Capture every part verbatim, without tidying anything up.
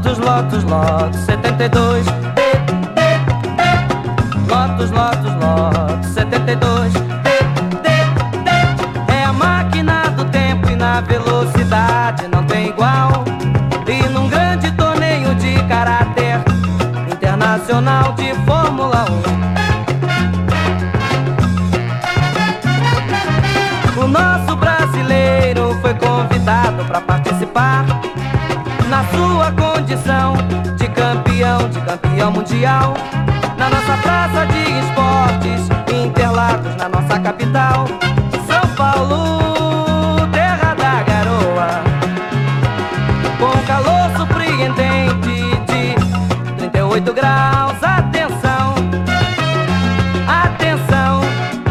Lotus, Lotus, Lotus, setenta e dois. Lotus, Lotus, Lotus, setenta e dois. É a máquina do tempo e na velocidade não tem igual. E num grande torneio de caráter internacional de Fórmula um, o nosso brasileiro foi convidado para participar na sua condição de campeão, de campeão mundial, na nossa praça de esportes, Interlagos, na nossa capital, São Paulo, terra da garoa, com calor surpreendente de trinta e oito graus. Atenção, atenção,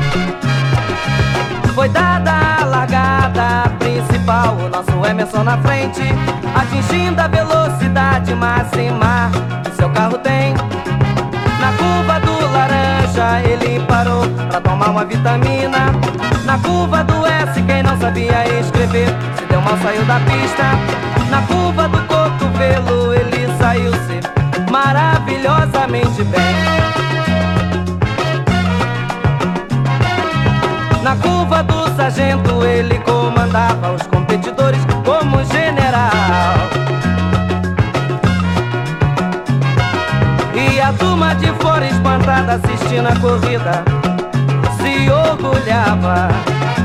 foi dada a largada principal, o nosso Emerson na frente, atingindo a velocidade máxima que seu carro tem. Na curva do laranja ele parou pra tomar uma vitamina. Na curva do S, quem não sabia escrever se deu mal, saiu da pista. Na curva do cotovelo ele saiu-se maravilhosamente bem. Na curva do sargento ele comandava os competidores como general. E a turma de fora espantada assistindo a corrida se orgulhava.